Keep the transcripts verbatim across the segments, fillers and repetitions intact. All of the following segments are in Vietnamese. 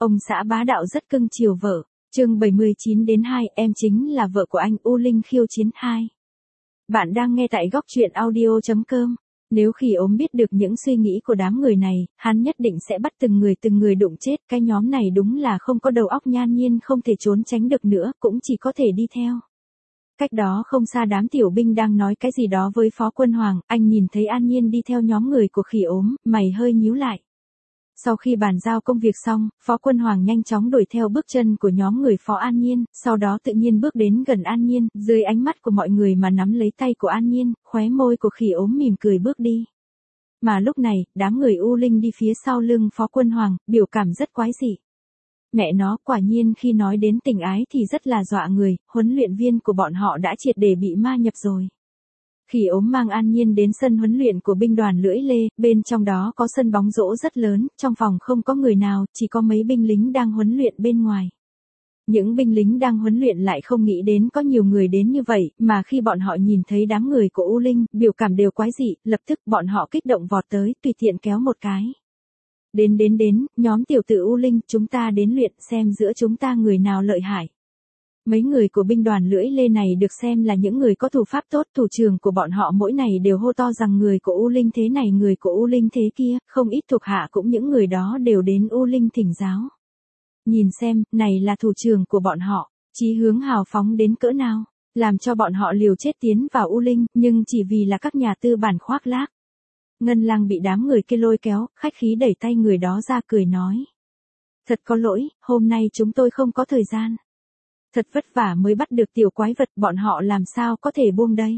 Ông xã bá đạo rất cưng chiều vợ. Chương bảy mươi chín đến hai, em chính là vợ của anh. U Linh khiêu chiến hai. Bạn đang nghe tại góc truyện audio chấm com. Nếu Khỉ Ốm biết được những suy nghĩ của đám người này, hắn nhất định sẽ bắt từng người từng người đụng chết. Cái nhóm này đúng là không có đầu óc, Nhan Nhiên không thể trốn tránh được nữa, cũng chỉ có thể đi theo. Cách đó không xa, đám tiểu binh đang nói cái gì đó với Phó Quân Hoàng. Anh nhìn thấy An Nhiên đi theo nhóm người của Khỉ Ốm, mày hơi nhíu lại. Sau khi bàn giao công việc xong, Phó Quân Hoàng nhanh chóng đuổi theo bước chân của nhóm người Phó An Nhiên, sau đó tự nhiên bước đến gần An Nhiên, dưới ánh mắt của mọi người mà nắm lấy tay của An Nhiên, khóe môi của Khỉ Ốm mỉm cười bước đi. Mà lúc này, đám người U Linh đi phía sau lưng Phó Quân Hoàng, biểu cảm rất quái dị. Mẹ nó, quả nhiên khi nói đến tình ái thì rất là dọa người, huấn luyện viên của bọn họ đã triệt để bị ma nhập rồi. Khỉ Ốm mang An Nhiên đến sân huấn luyện của binh đoàn Lưỡi Lê, bên trong đó có sân bóng rổ rất lớn, trong phòng không có người nào, chỉ có mấy binh lính đang huấn luyện bên ngoài. Những binh lính đang huấn luyện lại không nghĩ đến có nhiều người đến như vậy, mà khi bọn họ nhìn thấy đám người của U Linh, biểu cảm đều quái dị, lập tức bọn họ kích động vọt tới, tùy tiện kéo một cái. Đến đến đến, nhóm tiểu tử U Linh, chúng ta đến luyện xem giữa chúng ta người nào lợi hại. Mấy người của binh đoàn Lưỡi Lê này được xem là những người có thủ pháp tốt, thủ trưởng của bọn họ mỗi ngày đều hô to rằng người của U Linh thế này, người của U Linh thế kia, không ít thuộc hạ cũng những người đó đều đến U Linh thỉnh giáo. Nhìn xem, này là thủ trưởng của bọn họ, chí hướng hào phóng đến cỡ nào, làm cho bọn họ liều chết tiến vào U Linh, nhưng chỉ vì là các nhà tư bản khoác lác. Ngân Lang bị đám người kia lôi kéo, khách khí đẩy tay người đó ra cười nói. Thật có lỗi, hôm nay chúng tôi không có thời gian. Thật vất vả mới bắt được tiểu quái vật, bọn họ làm sao có thể buông đây.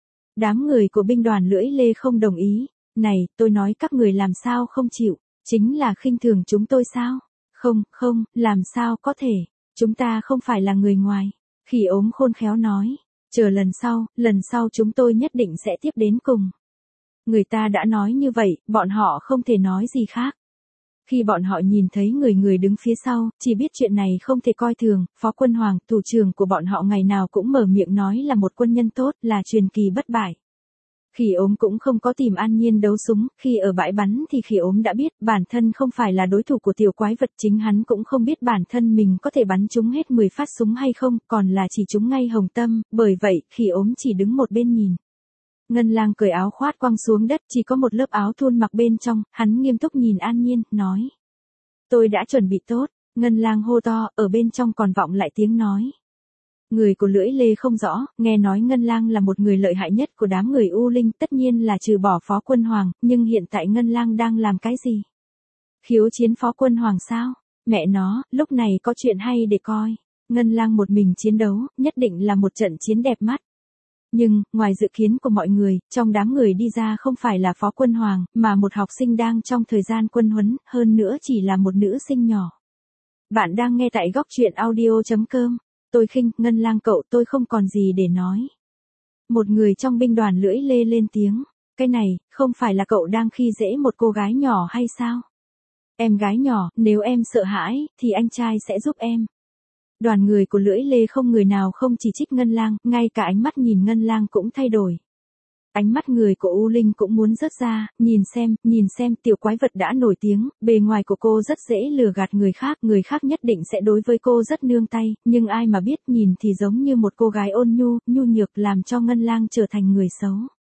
Đám người của binh đoàn Lưỡi Lê không đồng ý. Này, tôi nói các người làm sao không chịu, chính là khinh thường chúng tôi sao? Không, không, làm sao có thể, chúng ta không phải là người ngoài. Khỉ Ốm khôn khéo nói, chờ lần sau, lần sau chúng tôi nhất định sẽ tiếp đến cùng. Người ta đã nói như vậy, bọn họ không thể nói gì khác. Khi bọn họ nhìn thấy người người đứng phía sau, chỉ biết chuyện này không thể coi thường. Phó Quân Hoàng, thủ trưởng của bọn họ ngày nào cũng mở miệng nói là một quân nhân tốt, là truyền kỳ bất bại. Khỉ Ốm cũng không có tìm An Nhiên đấu súng, khi ở bãi bắn thì Khỉ Ốm đã biết bản thân không phải là đối thủ của tiểu quái vật, chính hắn cũng không biết bản thân mình có thể bắn trúng hết mười phát súng hay không, còn là chỉ trúng ngay hồng tâm, bởi vậy Khỉ Ốm chỉ đứng một bên nhìn. Ngân Lang cởi áo khoát quăng xuống đất, chỉ có một lớp áo thun mặc bên trong, hắn nghiêm túc nhìn An Nhiên, nói. Tôi đã chuẩn bị tốt, Ngân Lang hô to, ở bên trong còn vọng lại tiếng nói. Người của Lưỡi Lê không rõ, nghe nói Ngân Lang là một người lợi hại nhất của đám người U Linh, tất nhiên là trừ bỏ Phó Quân Hoàng, nhưng hiện tại Ngân Lang đang làm cái gì? Khiêu chiến Phó Quân Hoàng sao? Mẹ nó, lúc này có chuyện hay để coi. Ngân Lang một mình chiến đấu, nhất định là một trận chiến đẹp mắt. Nhưng, ngoài dự kiến của mọi người, trong đám người đi ra không phải là Phó Quân Hoàng, mà một học sinh đang trong thời gian quân huấn, hơn nữa chỉ là một nữ sinh nhỏ. Bạn đang nghe tại góc truyện audio chấm com. Tôi khinh, Ngân Lang cậu, tôi không còn gì để nói. Một người trong binh đoàn Lưỡi Lê lên tiếng. Cái này, không phải là cậu đang khi dễ một cô gái nhỏ hay sao? Em gái nhỏ, nếu em sợ hãi, thì anh trai sẽ giúp em. Đoàn người của Lưỡi Lê không người nào không chỉ trích Ngân Lang, ngay cả ánh mắt nhìn Ngân Lang cũng thay đổi. Ánh mắt người của U Linh cũng muốn rớt ra, nhìn xem, nhìn xem, tiểu quái vật đã nổi tiếng, bề ngoài của cô rất dễ lừa gạt người khác, người khác nhất định sẽ đối với cô rất nương tay, nhưng ai mà biết nhìn thì giống như một cô gái ôn nhu, nhu nhược làm cho Ngân Lang trở thành người xấu.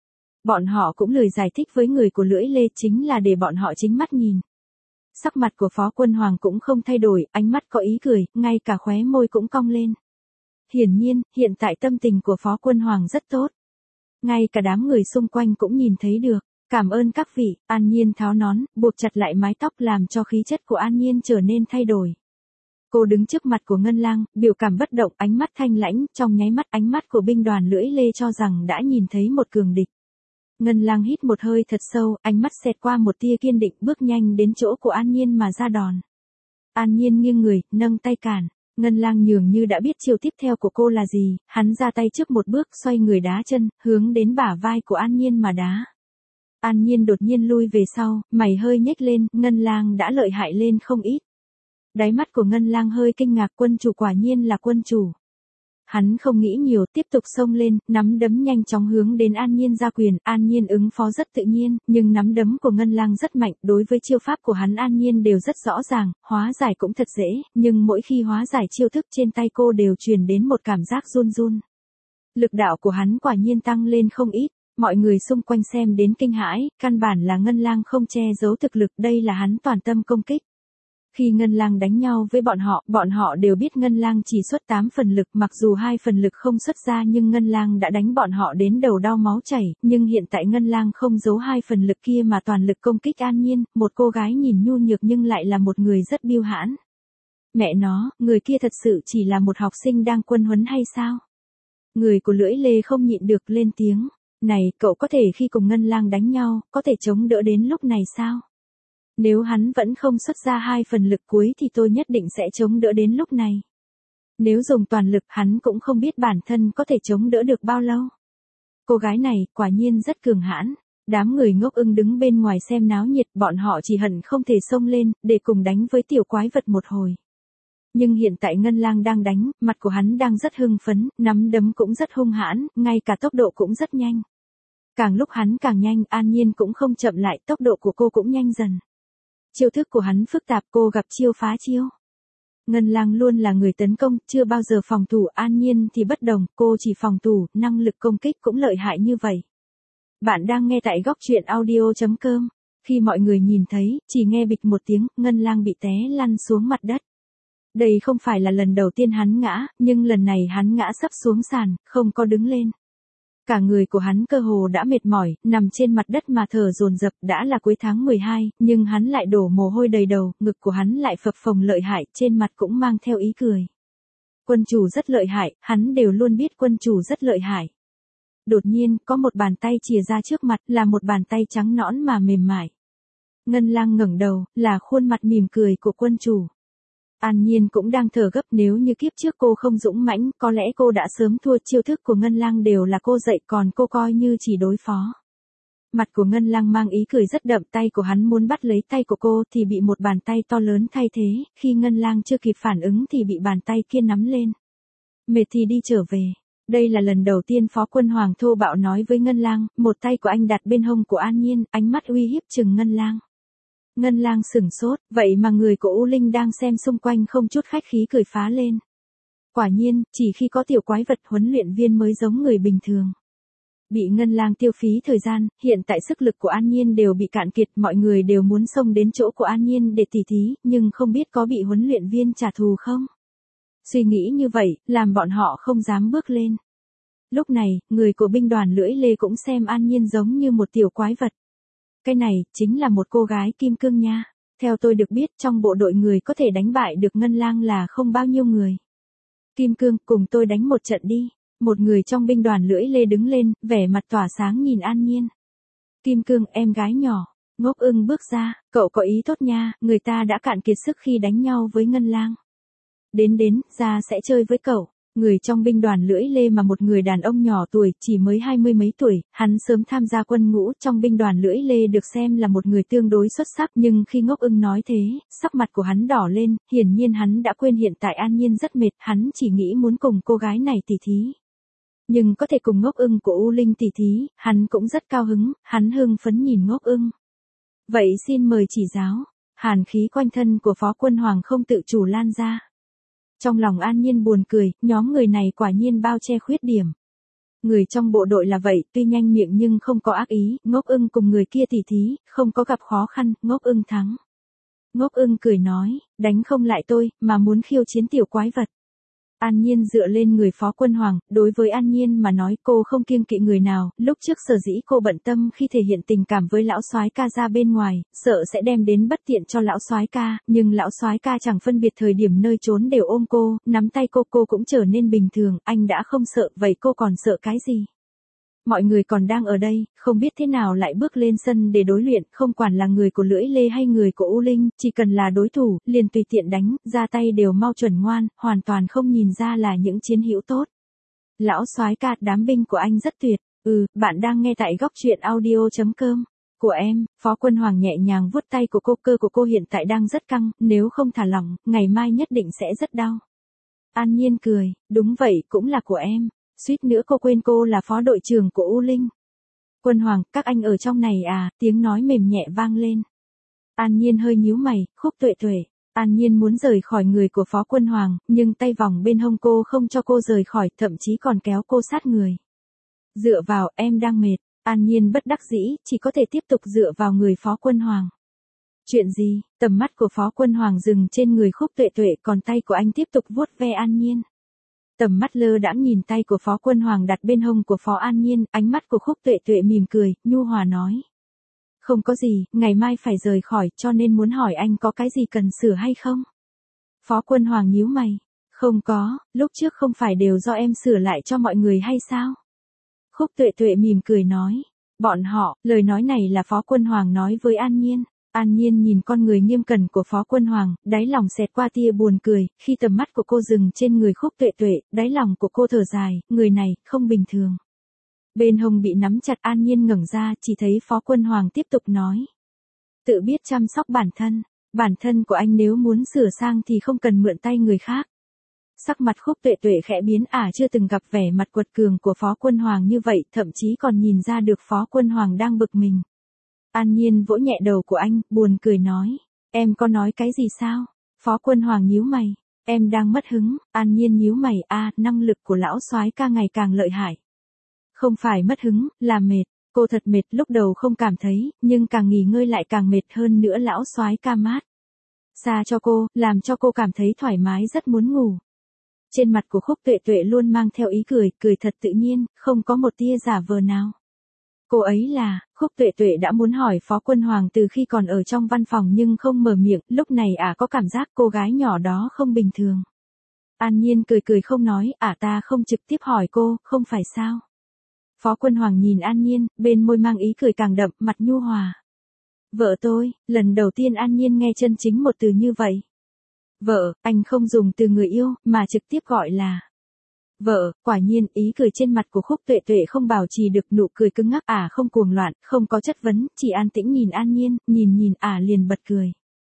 Bọn họ cũng lời giải thích với người của Lưỡi Lê chính là để bọn họ chính mắt nhìn. Sắc mặt của Phó Quân Hoàng cũng không thay đổi, ánh mắt có ý cười, ngay cả khóe môi cũng cong lên. Hiển nhiên, hiện tại tâm tình của Phó Quân Hoàng rất tốt. Ngay cả đám người xung quanh cũng nhìn thấy được. Cảm ơn các vị. An Nhiên tháo nón, buộc chặt lại mái tóc làm cho khí chất của An Nhiên trở nên thay đổi. Cô đứng trước mặt của Ngân Lang, biểu cảm bất động, ánh mắt thanh lãnh, trong nháy mắt ánh mắt của binh đoàn Lưỡi Lê cho rằng đã nhìn thấy một cường địch. Ngân Lang hít một hơi thật sâu, ánh mắt xẹt qua một tia kiên định, bước nhanh đến chỗ của An Nhiên mà ra đòn. An Nhiên nghiêng người, nâng tay cản. Ngân Lang nhường như đã biết chiêu tiếp theo của cô là gì, hắn ra tay trước một bước, xoay người đá chân, hướng đến bả vai của An Nhiên mà đá. An Nhiên đột nhiên lui về sau, mày hơi nhếch lên, Ngân Lang đã lợi hại lên không ít. Đáy mắt của Ngân Lang hơi kinh ngạc, quân chủ quả nhiên là quân chủ. hắn không nghĩ nhiều, tiếp tục xông lên, nắm đấm nhanh chóng hướng đến An Nhiên ra quyền, An Nhiên ứng phó rất tự nhiên, nhưng nắm đấm của Ngân Lang rất mạnh, đối với chiêu pháp của hắn An Nhiên đều rất rõ ràng, hóa giải cũng thật dễ, nhưng mỗi khi hóa giải chiêu thức trên tay cô đều truyền đến một cảm giác run run. Lực đạo của hắn quả nhiên tăng lên không ít, mọi người xung quanh xem đến kinh hãi, căn bản là Ngân Lang không che giấu thực lực, đây là hắn toàn tâm công kích. Khi Ngân Lang đánh nhau với bọn họ, bọn họ đều biết Ngân Lang chỉ xuất tám phần lực, mặc dù hai phần lực không xuất ra nhưng Ngân Lang đã đánh bọn họ đến đầu đau máu chảy, nhưng hiện tại Ngân Lang không giấu hai phần lực kia mà toàn lực công kích An Nhiên, một cô gái nhìn nhu nhược nhưng lại là một người rất biêu hãn. Mẹ nó, người kia thật sự chỉ là một học sinh đang quân huấn hay sao? Người của Lưỡi Lê không nhịn được lên tiếng, này, cậu có thể khi cùng Ngân Lang đánh nhau, có thể chống đỡ đến lúc này sao? Nếu hắn vẫn không xuất ra hai phần lực cuối thì tôi nhất định sẽ chống đỡ đến lúc này. Nếu dùng toàn lực hắn cũng không biết bản thân có thể chống đỡ được bao lâu. Cô gái này quả nhiên rất cường hãn. Đám người ngốc ưng đứng bên ngoài xem náo nhiệt, bọn họ chỉ hận không thể xông lên, để cùng đánh với tiểu quái vật một hồi. Nhưng hiện tại Ngân Lang đang đánh, mặt của hắn đang rất hưng phấn, nắm đấm cũng rất hung hãn, ngay cả tốc độ cũng rất nhanh. Càng lúc hắn càng nhanh, An Nhiên cũng không chậm lại, tốc độ của cô cũng nhanh dần. Chiêu thức của hắn phức tạp, cô gặp chiêu phá chiêu. Ngân Lang luôn là người tấn công, chưa bao giờ phòng thủ, An Nhiên thì bất đồng, cô chỉ phòng thủ, năng lực công kích cũng lợi hại như vậy. Bạn đang nghe tại góc truyện audio chấm com. Khi mọi người nhìn thấy, chỉ nghe bịch một tiếng, Ngân Lang bị té lăn xuống mặt đất. Đây không phải là lần đầu tiên hắn ngã, nhưng lần này hắn ngã sấp xuống sàn, không có đứng lên. Cả người của hắn cơ hồ đã mệt mỏi, nằm trên mặt đất mà thở dồn dập, đã là cuối tháng mười hai, nhưng hắn lại đổ mồ hôi đầy đầu, ngực của hắn lại phập phồng lợi hại, trên mặt cũng mang theo ý cười. Quân chủ rất lợi hại, hắn đều luôn biết quân chủ rất lợi hại. Đột nhiên, có một bàn tay chìa ra trước mặt, là một bàn tay trắng nõn mà mềm mại. Ngân Lang ngẩng đầu, là khuôn mặt mỉm cười của quân chủ. An Nhiên cũng đang thở gấp, nếu như kiếp trước cô không dũng mãnh, có lẽ cô đã sớm thua, chiêu thức của Ngân Lang đều là cô dạy, còn cô coi như chỉ đối phó. Mặt của Ngân Lang mang ý cười rất đậm, tay của hắn muốn bắt lấy tay của cô thì bị một bàn tay to lớn thay thế, khi Ngân Lang chưa kịp phản ứng thì bị bàn tay kia nắm lên. Mệt thì đi trở về. Đây là lần đầu tiên Phó Quân Hoàng thô bạo nói với Ngân Lang, một tay của anh đặt bên hông của An Nhiên, ánh mắt uy hiếp chừng Ngân Lang. Ngân Lang sửng sốt, vậy mà người của U Linh đang xem xung quanh không chút khách khí cười phá lên. Quả nhiên, chỉ khi có tiểu quái vật huấn luyện viên mới giống người bình thường. Bị Ngân Lang tiêu phí thời gian, hiện tại sức lực của An Nhiên đều bị cạn kiệt, mọi người đều muốn xông đến chỗ của An Nhiên để tỉ thí, nhưng không biết có bị huấn luyện viên trả thù không? Suy nghĩ như vậy, làm bọn họ không dám bước lên. Lúc này, người của binh đoàn Lưỡi Lê cũng xem An Nhiên giống như một tiểu quái vật. Cái này, chính là một cô gái kim cương nha. Theo tôi được biết, trong bộ đội người có thể đánh bại được Ngân Lang là không bao nhiêu người. Kim cương, cùng tôi đánh một trận đi. Một người trong binh đoàn Lưỡi Lê đứng lên, vẻ mặt tỏa sáng nhìn An Nhiên. Kim cương, em gái nhỏ. Ngốc ưng bước ra, cậu có ý tốt nha, người ta đã cạn kiệt sức khi đánh nhau với Ngân Lang. Đến đến, ra sẽ chơi với cậu. Người trong binh đoàn Lưỡi Lê mà một người đàn ông nhỏ tuổi, chỉ mới hai mươi mấy tuổi, hắn sớm tham gia quân ngũ, trong binh đoàn Lưỡi Lê được xem là một người tương đối xuất sắc, nhưng khi Ngốc ưng nói thế, sắc mặt của hắn đỏ lên, hiển nhiên hắn đã quên hiện tại An Nhiên rất mệt, hắn chỉ nghĩ muốn cùng cô gái này tỉ thí. Nhưng có thể cùng Ngốc ưng của U Linh tỉ thí, hắn cũng rất cao hứng, hắn hưng phấn nhìn Ngốc ưng. Vậy xin mời chỉ giáo, hàn khí quanh thân của Phó Quân Hoàng không tự chủ lan ra. Trong lòng An Nhiên buồn cười, nhóm người này quả nhiên bao che khuyết điểm. Người trong bộ đội là vậy, tuy nhanh miệng nhưng không có ác ý, Ngốc ưng cùng người kia tỉ thí, không có gặp khó khăn, Ngốc ưng thắng. Ngốc ưng cười nói, đánh không lại tôi, mà muốn khiêu chiến tiểu quái vật. An Nhiên dựa lên người Phó Quân Hoàng, đối với An Nhiên mà nói cô không kiêng kỵ người nào, lúc trước sở dĩ cô bận tâm khi thể hiện tình cảm với lão soái ca ra bên ngoài, sợ sẽ đem đến bất tiện cho lão soái ca, nhưng lão soái ca chẳng phân biệt thời điểm nơi trốn đều ôm cô, nắm tay cô cô cũng trở nên bình thường, anh đã không sợ, vậy cô còn sợ cái gì? Mọi người còn đang ở đây, không biết thế nào lại bước lên sân để đối luyện, không quản là người của Lưỡi Lê hay người của U Linh, chỉ cần là đối thủ, liền tùy tiện đánh, ra tay đều mau chuẩn ngoan, hoàn toàn không nhìn ra là những chiến hữu tốt. Lão soái ca, đám binh của anh rất tuyệt, ừ, bạn đang nghe tại góc truyện audio chấm com. Của em, Phó Quân Hoàng nhẹ nhàng vuốt tay của cô, cơ của cô hiện tại đang rất căng, nếu không thả lỏng, ngày mai nhất định sẽ rất đau. An Nhiên cười, đúng vậy, cũng là của em. Suýt nữa cô quên cô là phó đội trưởng của U Linh. Quân Hoàng, các anh ở trong này à, tiếng nói mềm nhẹ vang lên. An Nhiên hơi nhíu mày, Khúc Tuệ Tuệ. An Nhiên muốn rời khỏi người của Phó Quân Hoàng, nhưng tay vòng bên hông cô không cho cô rời khỏi, thậm chí còn kéo cô sát người. Dựa vào, em đang mệt. An Nhiên bất đắc dĩ, chỉ có thể tiếp tục dựa vào người Phó Quân Hoàng. Chuyện gì? Tầm mắt của Phó Quân Hoàng dừng trên người Khúc Tuệ Tuệ, còn tay của anh tiếp tục vuốt ve An Nhiên. Tầm mắt lơ đãng nhìn tay của Phó Quân Hoàng đặt bên hông của Phó An Nhiên, ánh mắt của Khúc Tuệ Tuệ mỉm cười, nhu hòa nói. Không có gì, ngày mai phải rời khỏi, cho nên muốn hỏi anh có cái gì cần sửa hay không? Phó Quân Hoàng nhíu mày. Không có, lúc trước không phải đều do em sửa lại cho mọi người hay sao? Khúc Tuệ Tuệ mỉm cười nói. Bọn họ, lời nói này là Phó Quân Hoàng nói với An Nhiên. An Nhiên nhìn con người nghiêm cẩn của Phó Quân Hoàng, đáy lòng xẹt qua tia buồn cười, khi tầm mắt của cô dừng trên người Khúc Tuệ Tuệ, đáy lòng của cô thở dài, người này, không bình thường. Bên hông bị nắm chặt, An Nhiên ngẩng ra, chỉ thấy Phó Quân Hoàng tiếp tục nói. Tự biết chăm sóc bản thân, bản thân của anh nếu muốn sửa sang thì không cần mượn tay người khác. Sắc mặt Khúc Tuệ Tuệ khẽ biến, ả à, chưa từng gặp vẻ mặt quật cường của Phó Quân Hoàng như vậy, thậm chí còn nhìn ra được Phó Quân Hoàng đang bực mình. An Nhiên vỗ nhẹ đầu của anh, buồn cười nói. Em có nói cái gì sao? Phó Quân Hoàng nhíu mày. Em đang mất hứng. An Nhiên nhíu mày, a à, năng lực của lão soái ca ngày càng lợi hại. Không phải mất hứng, là mệt. Cô thật mệt, lúc đầu không cảm thấy, nhưng càng nghỉ ngơi lại càng mệt hơn nữa. Lão soái ca mát xa cho cô, làm cho cô cảm thấy thoải mái, rất muốn ngủ. Trên mặt của Khúc Tuệ Tuệ luôn mang theo ý cười, cười thật tự nhiên, không có một tia giả vờ nào. Cô ấy là, Khúc Tuệ Tuệ đã muốn hỏi Phó Quân Hoàng từ khi còn ở trong văn phòng nhưng không mở miệng, lúc này ả à có cảm giác cô gái nhỏ đó không bình thường. An Nhiên cười cười không nói, ả à ta không trực tiếp hỏi cô, không phải sao? Phó Quân Hoàng nhìn An Nhiên, bên môi mang ý cười càng đậm, mặt nhu hòa. Vợ tôi, lần đầu tiên An Nhiên nghe chân chính một từ như vậy. Vợ, anh không dùng từ người yêu, mà trực tiếp gọi là vợ. Quả nhiên, ý cười trên mặt của Khúc Tuệ Tuệ không bảo trì được, nụ cười cứng ngắc, ả à không cuồng loạn, không có chất vấn, chỉ an tĩnh nhìn An Nhiên, nhìn nhìn ả à liền bật cười.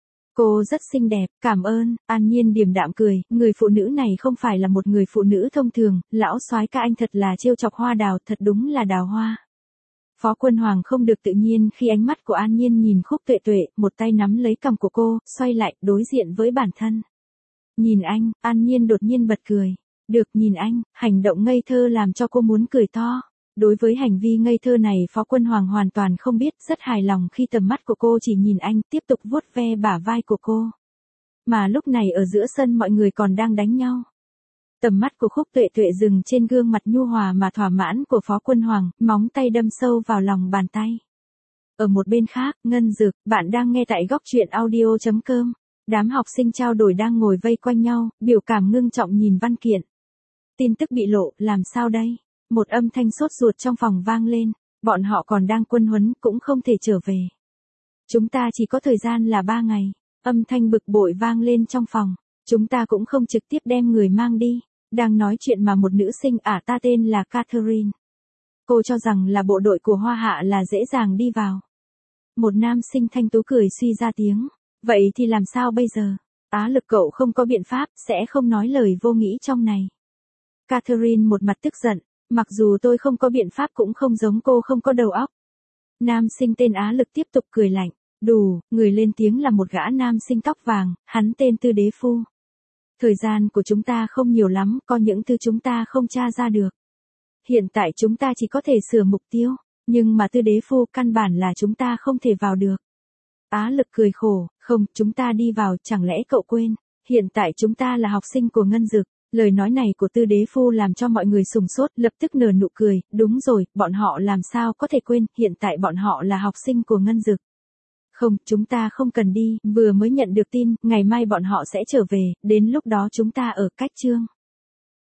Cô rất xinh đẹp, cảm ơn. An Nhiên điềm đạm cười, người phụ nữ này không phải là một người phụ nữ thông thường, lão soái ca anh thật là trêu chọc hoa đào, thật đúng là đào hoa. Phó Quân Hoàng không được tự nhiên khi ánh mắt của An Nhiên nhìn Khúc Tuệ Tuệ, một tay nắm lấy cằm của cô, xoay lại, đối diện với bản thân. Nhìn anh, An Nhiên đột nhiên bật cười. Được, nhìn anh, hành động ngây thơ làm cho cô muốn cười to. Đối với hành vi ngây thơ này Phó Quân Hoàng hoàn toàn không biết, rất hài lòng khi tầm mắt của cô chỉ nhìn anh, tiếp tục vuốt ve bả vai của cô. Mà lúc này ở giữa sân mọi người còn đang đánh nhau. Tầm mắt của Khúc Tuệ Tuệ dừng trên gương mặt nhu hòa mà thỏa mãn của Phó Quân Hoàng, móng tay đâm sâu vào lòng bàn tay. Ở một bên khác, Ngân Dực, bạn đang nghe tại góc truyện audio chấm com. Đám học sinh trao đổi đang ngồi vây quanh nhau, biểu cảm ngưng trọng nhìn văn kiện. Tin tức bị lộ, làm sao đây? Một âm thanh sốt ruột trong phòng vang lên, bọn họ còn đang quân huấn, cũng không thể trở về. Chúng ta chỉ có thời gian là ba ngày, âm thanh bực bội vang lên trong phòng, chúng ta cũng không trực tiếp đem người mang đi. Đang nói chuyện mà một nữ sinh, ả à, ta tên là Catherine. Cô cho rằng là bộ đội của Hoa Hạ là dễ dàng đi vào. Một nam sinh thanh tú cười suy ra tiếng, vậy thì làm sao bây giờ? Á Lực cậu không có biện pháp, sẽ không nói lời vô nghĩa trong này. Catherine một mặt tức giận, mặc dù tôi không có biện pháp cũng không giống cô không có đầu óc. Nam sinh tên Á Lực tiếp tục cười lạnh, đủ, người lên tiếng là một gã nam sinh tóc vàng, hắn tên Tư Đế Phu. Thời gian của chúng ta không nhiều lắm, có những thứ chúng ta không tra ra được. Hiện tại chúng ta chỉ có thể sửa mục tiêu, nhưng mà Tư Đế Phu căn bản là chúng ta không thể vào được. Á Lực cười khổ, không, chúng ta đi vào, chẳng lẽ cậu quên, hiện tại chúng ta là học sinh của Ngân Dực. Lời nói này của Tư Đế Phu làm cho mọi người sùng sốt, lập tức nở nụ cười, đúng rồi, bọn họ làm sao có thể quên, hiện tại bọn họ là học sinh của Ngân Dực. Không, chúng ta không cần đi, vừa mới nhận được tin, ngày mai bọn họ sẽ trở về, đến lúc đó chúng ta ở cách Trương